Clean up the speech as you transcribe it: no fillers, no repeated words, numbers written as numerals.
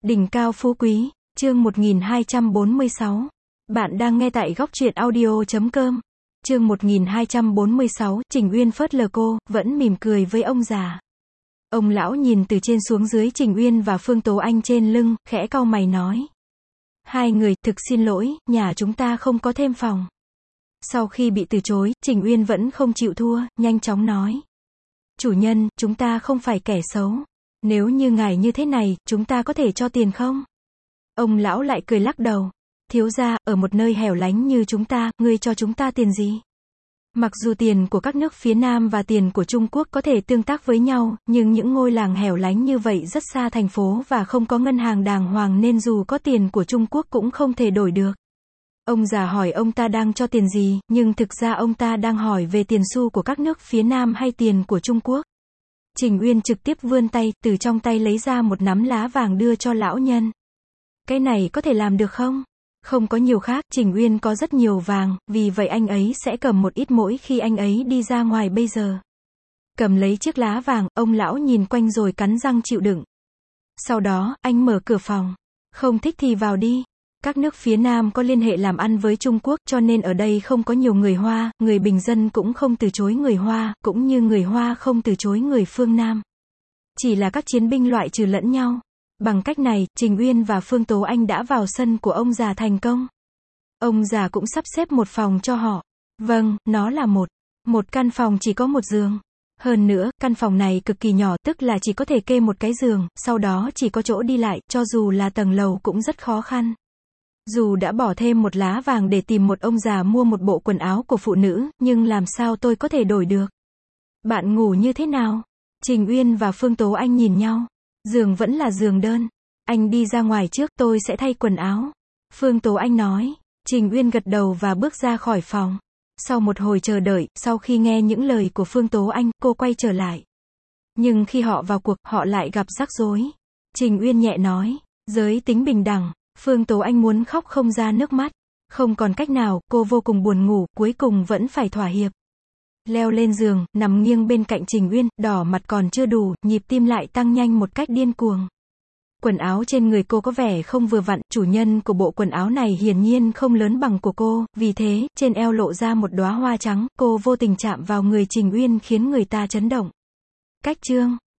Đỉnh cao phú quý, chương 1246. Bạn đang nghe tại góc truyện audio.com. Chương 1246, Trình Uyên phớt lờ cô, vẫn mỉm cười với ông già. Ông lão nhìn từ trên xuống dưới Trình Uyên và Phương Tố Anh trên lưng, khẽ cau mày nói. Hai người, thực xin lỗi, nhà chúng ta không có thêm phòng. Sau khi bị từ chối, Trình Uyên vẫn không chịu thua, nhanh chóng nói. Chủ nhân, chúng ta không phải kẻ xấu. Nếu như ngài như thế này, chúng ta có thể cho tiền không? Ông lão lại cười lắc đầu. Thiếu gia, ở một nơi hẻo lánh như chúng ta, ngươi cho chúng ta tiền gì? Mặc dù tiền của các nước phía Nam và tiền của Trung Quốc có thể tương tác với nhau, nhưng những ngôi làng hẻo lánh như vậy rất xa thành phố và không có ngân hàng đàng hoàng nên dù có tiền của Trung Quốc cũng không thể đổi được. Ông già hỏi ông ta đang cho tiền gì, nhưng thực ra ông ta đang hỏi về tiền xu của các nước phía Nam hay tiền của Trung Quốc. Trình Uyên trực tiếp vươn tay, từ trong tay lấy ra một nắm lá vàng đưa cho lão nhân. Cái này có thể làm được không? Không có nhiều khác, Trình Uyên có rất nhiều vàng, vì vậy anh ấy sẽ cầm một ít mỗi khi anh ấy đi ra ngoài bây giờ. Cầm lấy chiếc lá vàng, ông lão nhìn quanh rồi cắn răng chịu đựng. Sau đó, anh mở cửa phòng. Không thích thì vào đi. Các nước phía Nam có liên hệ làm ăn với Trung Quốc cho nên ở đây không có nhiều người Hoa, người bình dân cũng không từ chối người Hoa, cũng như người Hoa không từ chối người phương Nam. Chỉ là các chiến binh loại trừ lẫn nhau. Bằng cách này, Trình Uyên và Phương Tố Anh đã vào sân của ông già thành công. Ông già cũng sắp xếp một phòng cho họ. Vâng, nó là một căn phòng chỉ có một giường. Hơn nữa, căn phòng này cực kỳ nhỏ, tức là chỉ có thể kê một cái giường, sau đó chỉ có chỗ đi lại, cho dù là tầng lầu cũng rất khó khăn. Dù đã bỏ thêm một lá vàng để tìm một ông già mua một bộ quần áo của phụ nữ, nhưng làm sao tôi có thể đổi được? Bạn ngủ như thế nào? Trình Uyên và Phương Tố Anh nhìn nhau. Giường vẫn là giường đơn. Anh đi ra ngoài trước, tôi sẽ thay quần áo. Phương Tố Anh nói. Trình Uyên gật đầu và bước ra khỏi phòng. Sau một hồi chờ đợi, sau khi nghe những lời của Phương Tố Anh, cô quay trở lại. Nhưng khi họ vào cuộc, họ lại gặp rắc rối. Trình Uyên nhẹ nói. Giới tính bình đẳng. Phương Tố Anh muốn khóc không ra nước mắt. Không còn cách nào, cô vô cùng buồn ngủ, cuối cùng vẫn phải thỏa hiệp. Leo lên giường, nằm nghiêng bên cạnh Trình Uyên, đỏ mặt còn chưa đủ, nhịp tim lại tăng nhanh một cách điên cuồng. Quần áo trên người cô có vẻ không vừa vặn, chủ nhân của bộ quần áo này hiển nhiên không lớn bằng của cô, vì thế, trên eo lộ ra một đóa hoa trắng, cô vô tình chạm vào người Trình Uyên khiến người ta chấn động. Cách chương